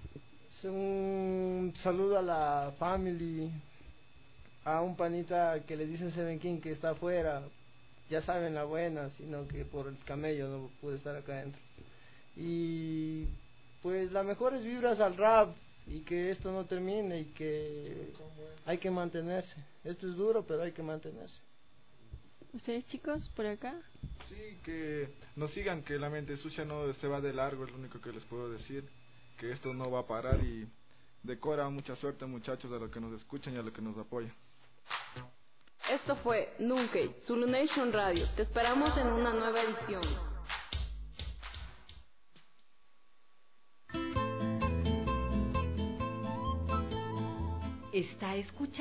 Un saludo a la family, a un panita que le dicen Seven King que está afuera, ya saben la buena, sino que por el camello no pude estar acá adentro. Y pues las mejores vibras al rap, y que esto no termine, y que hay que mantenerse. Esto es duro, pero hay que mantenerse. ¿Ustedes, chicos, por acá? Sí, que nos sigan, que la Mente Sucia no se va de largo, es lo único que les puedo decir. Que esto no va a parar, y decora, mucha suerte, muchachos, a los que nos escuchan y a los que nos apoyan. Esto fue Nuke, Zulu Nation Radio. Te esperamos en una nueva edición. Está escuchando